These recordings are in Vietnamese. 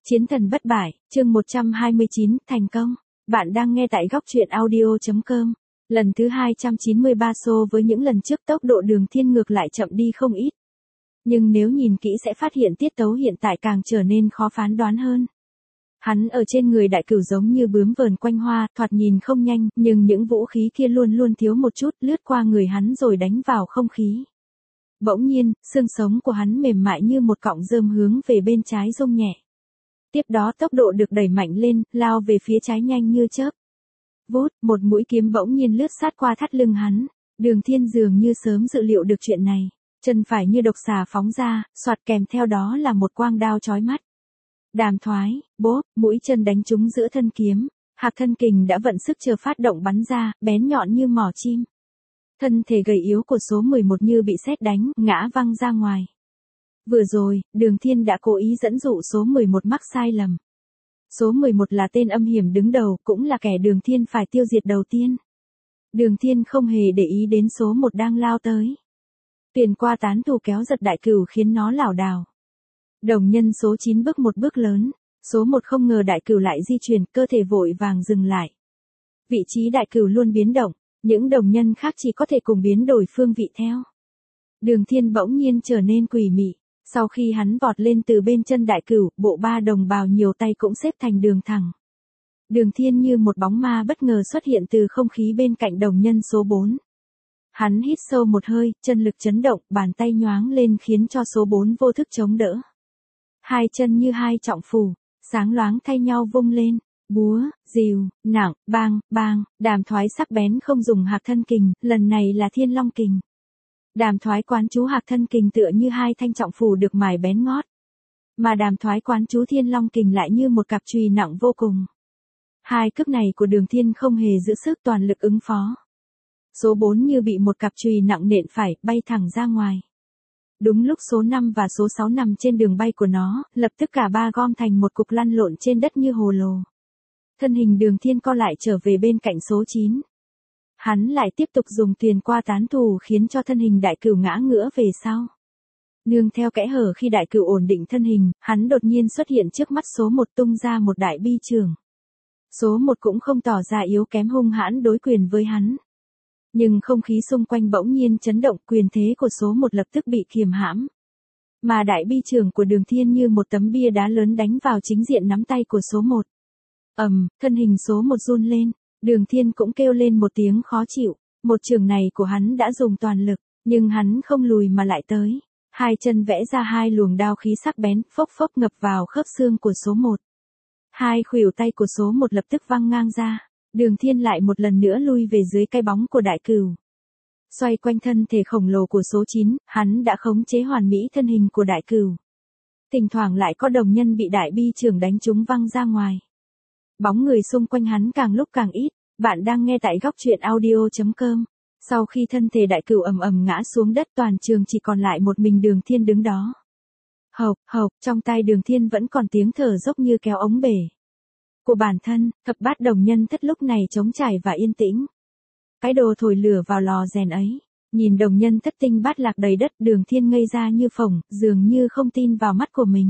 Chiến thần bất bại, chương 129, thành công. Bạn đang nghe tại góc truyện audio.com. Lần thứ 293 so với những lần trước tốc độ Đường Thiên ngược lại chậm đi không ít. Nhưng nếu nhìn kỹ sẽ phát hiện tiết tấu hiện tại càng trở nên khó phán đoán hơn. Hắn ở trên người đại cửu giống như bướm vờn quanh hoa, thoạt nhìn không nhanh, nhưng những vũ khí kia luôn luôn thiếu một chút, lướt qua người hắn rồi đánh vào không khí. Bỗng nhiên, xương sống của hắn mềm mại như một cọng rơm hướng về bên trái rung nhẹ. Tiếp đó tốc độ được đẩy mạnh lên, lao về phía trái nhanh như chớp. Vút, một mũi kiếm bỗng nhiên lướt sát qua thắt lưng hắn. Đường Thiên dường như sớm dự liệu được chuyện này. Chân phải như độc xà phóng ra, xoạt kèm theo đó là một quang đao chói mắt. Đàm thoái, bốp, mũi chân đánh trúng giữa thân kiếm. Hạc thân kình đã vận sức chờ phát động bắn ra, bén nhọn như mỏ chim. Thân thể gầy yếu của số 11 như bị sét đánh, ngã văng ra ngoài. Vừa rồi, Đường Thiên đã cố ý dẫn dụ số 11 mắc sai lầm. Số 11 là tên âm hiểm đứng đầu, cũng là kẻ Đường Thiên phải tiêu diệt đầu tiên. Đường Thiên không hề để ý đến số 1 đang lao tới. Tiền qua tán thù kéo giật đại cửu khiến nó lảo đảo. Đồng nhân số 9 bước một bước lớn, số 1 không ngờ đại cửu lại di chuyển, cơ thể vội vàng dừng lại. Vị trí đại cửu luôn biến động, những đồng nhân khác chỉ có thể cùng biến đổi phương vị theo. Đường Thiên bỗng nhiên trở nên quỷ mị. Sau khi hắn vọt lên từ bên chân đại cửu, bộ ba đồng bào nhiều tay cũng xếp thành đường thẳng. Đường Thiên như một bóng ma bất ngờ xuất hiện từ không khí bên cạnh đồng nhân số 4. Hắn hít sâu một hơi, chân lực chấn động, bàn tay nhoáng lên khiến cho số 4 vô thức chống đỡ. Hai chân như hai trọng phù, sáng loáng thay nhau vung lên. Búa, rìu, nặng, bang, bang, đàm thoái sắc bén không dùng hạc thân kình, lần này là thiên long kình. Đàm thoái quán chú hạc thân kình tựa như hai thanh trọng phù được mài bén ngót. Mà đàm thoái quán chú thiên long kình lại như một cặp chùy nặng vô cùng. Hai cước này của Đường Thiên không hề giữ sức toàn lực ứng phó. Số 4 như bị một cặp chùy nặng nện phải, bay thẳng ra ngoài. Đúng lúc số 5 và số 6 nằm trên đường bay của nó, lập tức cả ba gom thành một cục lăn lộn trên đất như hồ lồ. Thân hình Đường Thiên co lại trở về bên cạnh số 9. Hắn lại tiếp tục dùng tiền qua tán thù khiến cho thân hình đại cửu ngã ngửa về sau. Nương theo kẽ hở khi đại cửu ổn định thân hình, hắn đột nhiên xuất hiện trước mắt số 1 tung ra một đại bi chưởng. Số 1 cũng không tỏ ra yếu kém hung hãn đối quyền với hắn. Nhưng không khí xung quanh bỗng nhiên chấn động, quyền thế của số 1 lập tức bị kiềm hãm. Mà đại bi chưởng của Đường Thiên như một tấm bia đá lớn đánh vào chính diện nắm tay của số 1. Thân hình số 1 run lên. Đường Thiên cũng kêu lên một tiếng khó chịu, một chưởng này của hắn đã dùng toàn lực, nhưng hắn không lùi mà lại tới. Hai chân vẽ ra hai luồng đao khí sắc bén, phốc phốc ngập vào khớp xương của số 1. Hai khuỷu tay của số 1 lập tức văng ngang ra, Đường Thiên lại một lần nữa lui về dưới cái bóng của đại cửu. Xoay quanh thân thể khổng lồ của số 9, hắn đã khống chế hoàn mỹ thân hình của đại cửu. Thỉnh thoảng lại có đồng nhân bị đại bi chưởng đánh trúng văng ra ngoài. Bóng người xung quanh hắn càng lúc càng ít, bạn đang nghe tại góc truyện audio.com. Sau khi thân thể đại cửu ầm ầm ngã xuống đất toàn trường chỉ còn lại một mình Đường Thiên đứng đó. Hộc, hộc, trong tai Đường Thiên vẫn còn tiếng thở dốc như kéo ống bể. Của bản thân, thập bát đồng nhân thất lúc này trống trải và yên tĩnh. Cái đồ thổi lửa vào lò rèn ấy, nhìn đồng nhân thất tinh bát lạc đầy đất Đường Thiên ngây ra như phồng, dường như không tin vào mắt của mình.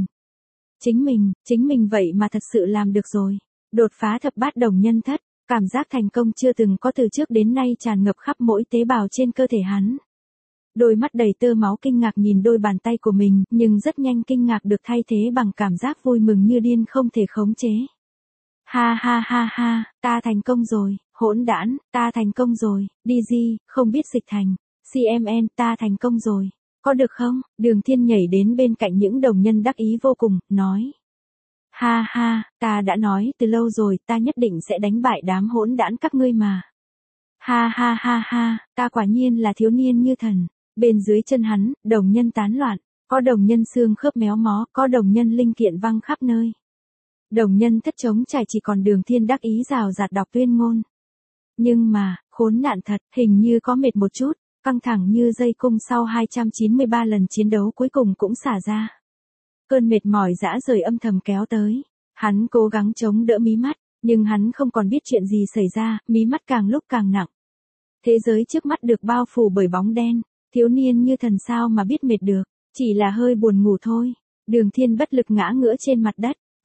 Chính mình vậy mà thật sự làm được rồi. Đột phá thập bát đồng nhân thất, cảm giác thành công chưa từng có từ trước đến nay tràn ngập khắp mỗi tế bào trên cơ thể hắn. Đôi mắt đầy tơ máu kinh ngạc nhìn đôi bàn tay của mình, nhưng rất nhanh kinh ngạc được thay thế bằng cảm giác vui mừng như điên không thể khống chế. Ha ha ha ha, ta thành công rồi, hỗn đản, ta thành công rồi, DG, không biết dịch thành, CMN, ta thành công rồi, có được không? Đường Thiên nhảy đến bên cạnh những đồng nhân đắc ý vô cùng, nói. Ha ha, ta đã nói từ lâu rồi, ta nhất định sẽ đánh bại đám hỗn đản các ngươi mà. Ha ha ha ha, ta quả nhiên là thiếu niên như thần. Bên dưới chân hắn, đồng nhân tán loạn, có đồng nhân xương khớp méo mó, có đồng nhân linh kiện văng khắp nơi. Đồng nhân thất trống trải chỉ còn Đường Thiên đắc ý rào rạt đọc tuyên ngôn. Nhưng mà, khốn nạn thật, hình như có mệt một chút, căng thẳng như dây cung sau 293 lần chiến đấu cuối cùng cũng xả ra. Cơn mệt mỏi dã rời âm thầm kéo tới. Hắn cố gắng chống đỡ mí mắt, nhưng hắn không còn biết chuyện gì xảy ra, mí mắt càng lúc càng nặng. Thế giới trước mắt được bao phủ bởi bóng đen, thiếu niên như thần sao mà biết mệt được, chỉ là hơi buồn ngủ thôi. Đường Thiên bất lực ngã ngửa trên mặt đất,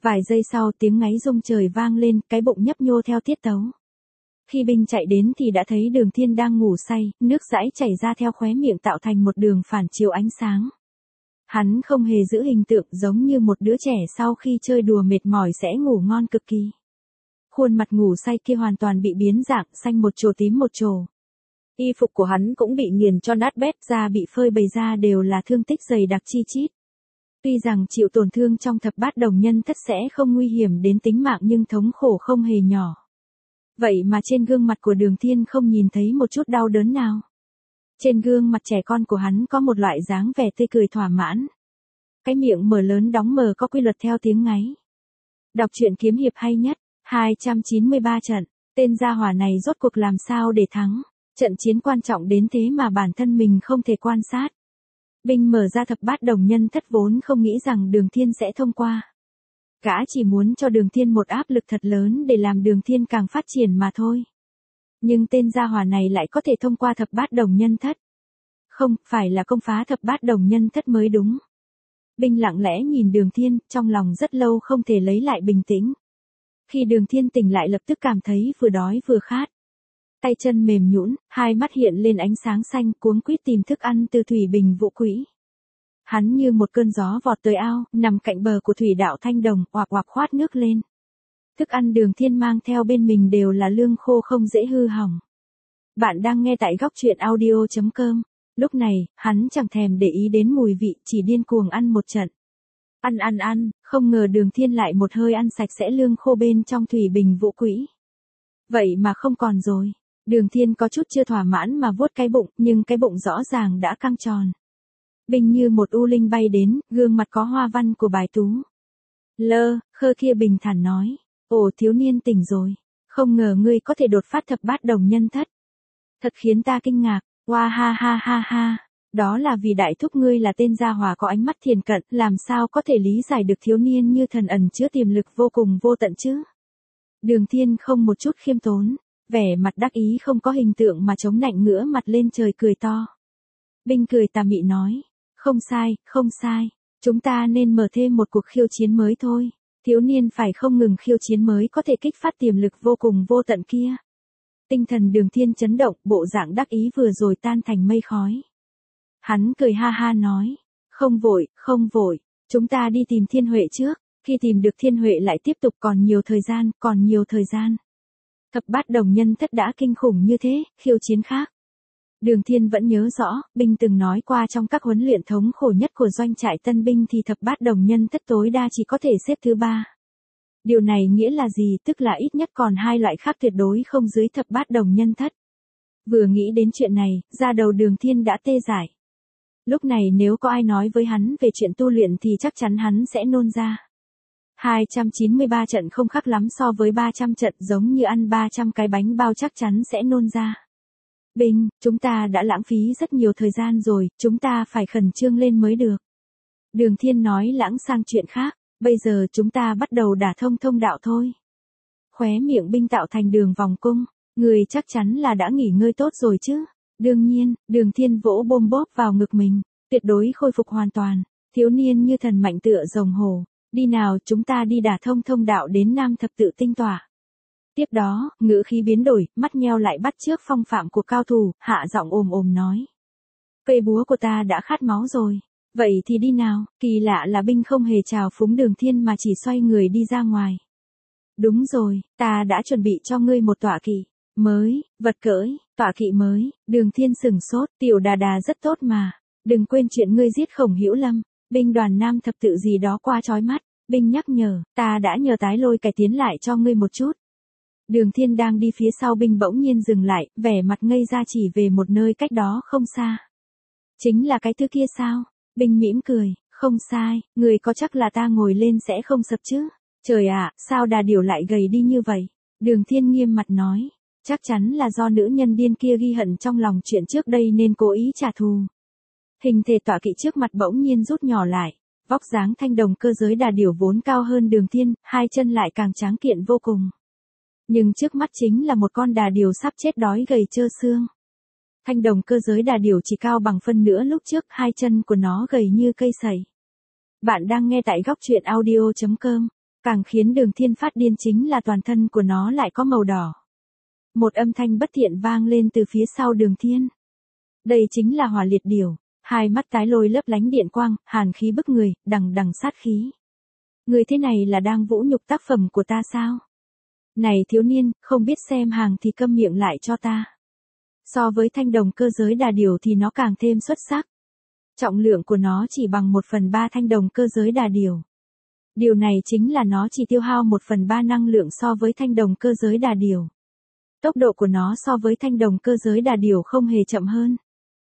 Vài giây sau tiếng ngáy rung trời vang lên, cái bụng nhấp nhô theo tiết tấu. Khi Binh chạy đến thì đã thấy Đường Thiên đang ngủ say, nước dãi chảy ra theo khóe miệng tạo thành một đường phản chiếu ánh sáng. Hắn không hề giữ hình tượng giống như một đứa trẻ sau khi chơi đùa mệt mỏi sẽ ngủ ngon cực kỳ. Khuôn mặt ngủ say kia hoàn toàn bị biến dạng, xanh một trổ tím một trổ. Y phục của hắn cũng bị nghiền cho nát bét, da bị phơi bày ra đều là thương tích dày đặc chi chít. Tuy rằng chịu tổn thương trong thập bát đồng nhân thất sẽ không nguy hiểm đến tính mạng nhưng thống khổ không hề nhỏ. Vậy mà trên gương mặt của Đường Thiên không nhìn thấy một chút đau đớn nào. Trên gương mặt trẻ con của hắn có một loại dáng vẻ tươi cười thỏa mãn. Cái miệng mở lớn đóng mở có quy luật theo tiếng ngáy. Đọc truyện kiếm hiệp hay nhất, 293 trận, tên gia hỏa này rốt cuộc làm sao để thắng. Trận chiến quan trọng đến thế mà bản thân mình không thể quan sát. Binh mở ra thập bát đồng nhân thất vốn không nghĩ rằng Đường Thiên sẽ thông qua. Gã chỉ muốn cho Đường Thiên một áp lực thật lớn để làm Đường Thiên càng phát triển mà thôi. Nhưng tên gia hỏa này lại có thể thông qua thập bát đồng nhân thất. Không, phải là công phá thập bát đồng nhân thất mới đúng. Binh lặng lẽ nhìn Đường Thiên, trong lòng rất lâu không thể lấy lại bình tĩnh. Khi Đường Thiên tỉnh lại lập tức cảm thấy vừa đói vừa khát. Tay chân mềm nhũn, hai mắt hiện lên ánh sáng xanh, cuống quýt tìm thức ăn từ thủy bình vũ quỹ. Hắn như một cơn gió vọt tới ao, nằm cạnh bờ của thủy đạo thanh đồng, oạc oạc khoát nước lên. Thức ăn Đường Thiên mang theo bên mình đều là lương khô không dễ hư hỏng. Bạn đang nghe tại góc truyện audio.com. Lúc này, hắn chẳng thèm để ý đến mùi vị, chỉ điên cuồng ăn một trận. Ăn, không ngờ Đường Thiên lại một hơi ăn sạch sẽ lương khô bên trong thủy bình vũ quỹ. Vậy mà không còn rồi. Đường Thiên có chút chưa thỏa mãn mà vuốt cái bụng, nhưng cái bụng rõ ràng đã căng tròn. Binh như một u linh bay đến, gương mặt có hoa văn của bài tú. Khơ kia bình thản nói, ồ thiếu niên tỉnh rồi, không ngờ ngươi có thể đột phát thập bát đồng nhân thất. Thật khiến ta kinh ngạc, hoa ha, đó là vì đại thúc ngươi là tên gia hỏa có ánh mắt thiền cận, làm sao có thể lý giải được thiếu niên như thần ẩn chứa tiềm lực vô cùng vô tận chứ. Đường Thiên không một chút khiêm tốn, vẻ mặt đắc ý không có hình tượng mà chống nạnh ngửa mặt lên trời cười to. Binh cười tà mị nói, không sai, chúng ta nên mở thêm một cuộc khiêu chiến mới thôi, thiếu niên phải không ngừng khiêu chiến mới có thể kích phát tiềm lực vô cùng vô tận kia. Tinh thần Đường Thiên chấn động, bộ dạng đắc ý vừa rồi tan thành mây khói. Hắn cười ha ha nói, không vội, chúng ta đi tìm Thiên Huệ trước, khi tìm được Thiên Huệ lại tiếp tục còn nhiều thời gian. Thập bát đồng nhân thất đã kinh khủng như thế, khiêu chiến khác. Đường Thiên vẫn nhớ rõ, Binh từng nói qua trong các huấn luyện thống khổ nhất của doanh trại tân binh thì thập bát đồng nhân thất tối đa chỉ có thể xếp thứ 3. Điều này nghĩa là gì, tức là ít nhất còn 2 loại khác tuyệt đối không dưới thập bát đồng nhân thất. Vừa nghĩ đến chuyện này, da đầu Đường Thiên đã tê dại. Lúc này nếu có ai nói với hắn về chuyện tu luyện thì chắc chắn hắn sẽ nôn ra. 293 trận không khác lắm so với 300 trận, giống như ăn 300 cái bánh bao chắc chắn sẽ nôn ra. Binh, chúng ta đã lãng phí rất nhiều thời gian rồi, chúng ta phải khẩn trương lên mới được. Đường Thiên nói lãng sang chuyện khác, bây giờ chúng ta bắt đầu đả thông đạo thôi. Khóe miệng Binh tạo thành đường vòng cung, người chắc chắn là đã nghỉ ngơi tốt rồi chứ. Đương nhiên, Đường Thiên vỗ bôm bóp vào ngực mình, tuyệt đối khôi phục hoàn toàn, thiếu niên như thần mạnh tựa rồng hổ. Đi nào, chúng ta đi đả thông đạo đến Nam Thập Tự Tinh Tỏa. Tiếp đó, ngữ khí biến đổi, mắt nheo lại bắt chước phong phạm của cao thủ, hạ giọng ồm nói. Cây búa của ta đã khát máu rồi. Vậy thì đi nào, kỳ lạ là Binh không hề chào phúng Đường Thiên mà chỉ xoay người đi ra ngoài. Đúng rồi, ta đã chuẩn bị cho ngươi một tọa kỵ mới, vật cưỡi, tọa kỵ mới. Đường Thiên sừng sốt, tiểu đà rất tốt mà. Đừng quên chuyện ngươi giết Khổng Hữu Lâm. Binh đoàn Nam Thập Tự gì đó qua chói mắt. Binh nhắc nhở, ta đã nhờ tái lôi cải tiến lại cho ngươi một chút. Đường Thiên đang đi phía sau Binh bỗng nhiên dừng lại, vẻ mặt ngây ra chỉ về một nơi cách đó không xa. Chính là cái thứ kia sao? Binh mỉm cười, không sai, người có chắc là ta ngồi lên sẽ không sập chứ? Trời ạ, sao đà điểu lại gầy đi như vậy? Đường Thiên nghiêm mặt nói, chắc chắn là do nữ nhân điên kia ghi hận trong lòng chuyện trước đây nên cố ý trả thù. Hình thể tọa kỵ trước mặt bỗng nhiên rút nhỏ lại. Vóc dáng thanh đồng cơ giới đà điểu vốn cao hơn Đường Thiên, 2 chân lại càng tráng kiện vô cùng. Nhưng trước mắt chính là một con đà điểu sắp chết đói gầy trơ xương. Thanh đồng cơ giới đà điểu chỉ cao bằng phân nửa lúc trước, 2 chân của nó gầy như cây sẩy. Bạn đang nghe tại góc truyện audio.com. Càng khiến Đường Thiên phát điên chính là toàn thân của nó lại có màu đỏ. Một âm thanh bất thiện vang lên từ phía sau Đường Thiên. Đây chính là Hỏa Liệt Điểu, hai mắt tái lôi lấp lánh điện quang, hàn khí bức người, đằng đằng sát khí. Người thế này là đang vũ nhục tác phẩm của ta sao? Này thiếu niên, không biết xem hàng thì câm miệng lại cho ta. So với thanh đồng cơ giới đà điểu thì nó càng thêm xuất sắc. Trọng lượng của nó chỉ bằng 1/3 thanh đồng cơ giới đà điểu. Điều này chính là nó chỉ tiêu hao 1/3 năng lượng so với thanh đồng cơ giới đà điểu. Tốc độ của nó so với thanh đồng cơ giới đà điểu không hề chậm hơn.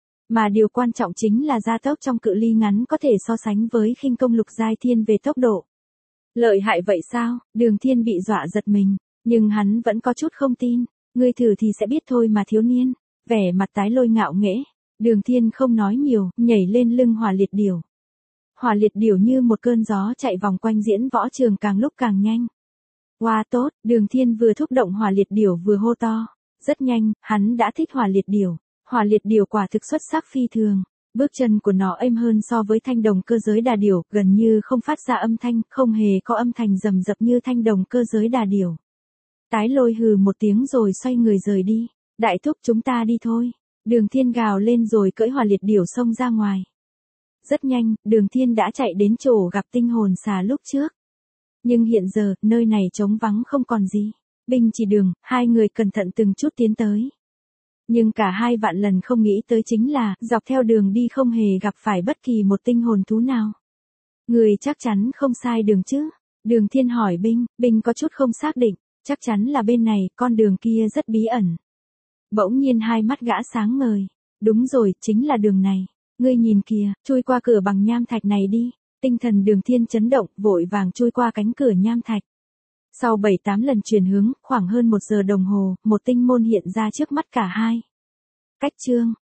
Mà điều quan trọng chính là gia tốc trong cự ly ngắn có thể so sánh với khinh công lục giai thiên về tốc độ. Lợi hại vậy sao? Đường Thiên bị dọa giật mình, nhưng hắn vẫn có chút không tin. Ngươi thử thì sẽ biết thôi mà thiếu niên. Vẻ mặt tái lôi ngạo nghễ. Đường Thiên không nói nhiều, nhảy lên lưng Hỏa Liệt Điểu. Hỏa Liệt Điểu như một cơn gió chạy vòng quanh diễn võ trường càng lúc càng nhanh. Wow tốt, Đường Thiên vừa thúc động Hỏa Liệt Điểu vừa hô to. Rất nhanh, hắn đã thích Hỏa Liệt Điểu. Hỏa Liệt Điểu quả thực xuất sắc phi thường. Bước chân của nó êm hơn so với thanh đồng cơ giới đà điểu, gần như không phát ra âm thanh, không hề có âm thanh rầm rập như thanh đồng cơ giới đà điểu. Tái lôi hừ một tiếng rồi xoay người rời đi. Đại thúc chúng ta đi thôi. Đường Thiên gào lên rồi cưỡi Hỏa Liệt Điểu xông ra ngoài. Rất nhanh, Đường Thiên đã chạy đến chỗ gặp tinh hồn xà lúc trước. Nhưng hiện giờ, nơi này trống vắng không còn gì. Binh chỉ đường, hai người cẩn thận từng chút tiến tới. Nhưng cả hai vạn lần không nghĩ tới chính là, dọc theo đường đi không hề gặp phải bất kỳ một tinh hồn thú nào. Người chắc chắn không sai đường chứ? Đường Thiên hỏi Binh có chút không xác định, chắc chắn là bên này, con đường kia rất bí ẩn. Bỗng nhiên hai mắt gã sáng ngời. Đúng rồi, chính là đường này. Ngươi nhìn kìa, chui qua cửa bằng nham thạch này đi. Tinh thần Đường Thiên chấn động, vội vàng chui qua cánh cửa nham thạch. Sau 7-8 lần chuyển hướng, khoảng hơn 1 giờ đồng hồ, một tinh môn hiện ra trước mắt cả hai. Cách chương